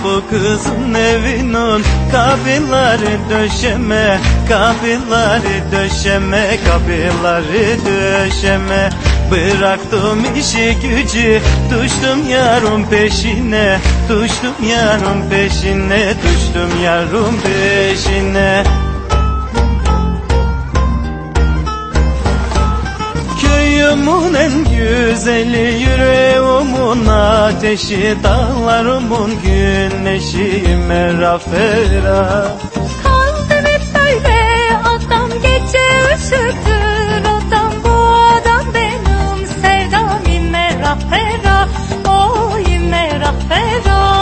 bu kızın evinin kapıları döşeme, kapıları döşeme, kapıları döşeme. Bıraktım işi gücü, düştüm yarın peşine, düştüm yarın peşine, düştüm yarın peşine. Köyümün en güzeli, yüreğimin ateşi, dağlarımın güneşi, merafera. Kaldım hep böyle adam, gece ışıktır adam, bu adam benim sevdam, merafera, oy merafera.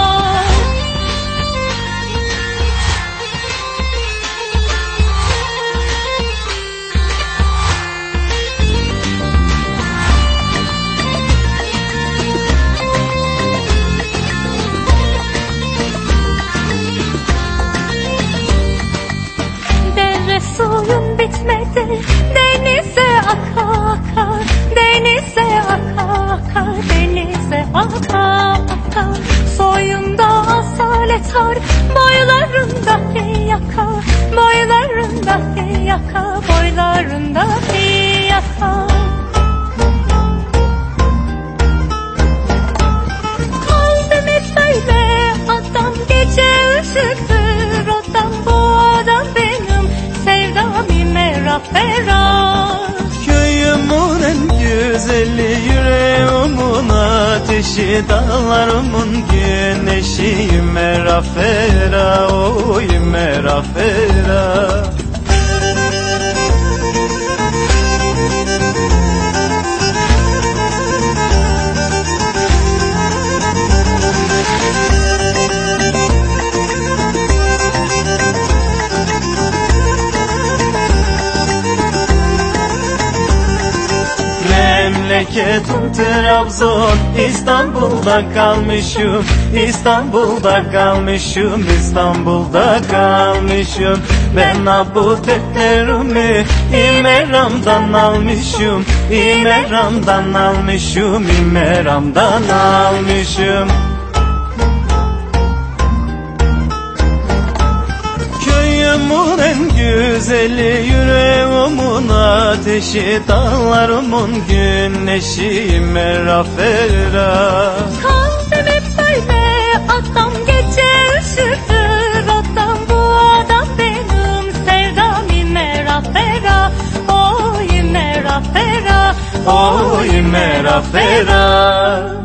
Suyun bitmedi, denize akar, denize akar, denize akar. Soyunda asalet var, boylarında yakar, boylarında yakar, boylarında yakar. Kaldım hep böyle adam, gece ışıktır adam, bu adam benim sevdam, merafera. Köyümün en güzeli, yüreğimin ateşi, dağlarımın güneşi, merafera, oy merafera. Memleketim Trabzon, İstanbul'da kalmışım, İstanbul'da kalmışım, İstanbul'da kalmışım. Ben bu defterimi İmeram'dan almışım, İmeram'dan almışım, İmeram'dan almışım. Köyümün en güzeli, yüreğimin ateşi, dağlarımın güneşi, merafera. Kaldım hep böyle adam, gece ışıktır adam, bu adam benim sevdam, merafera, oy merafera, oy merafera.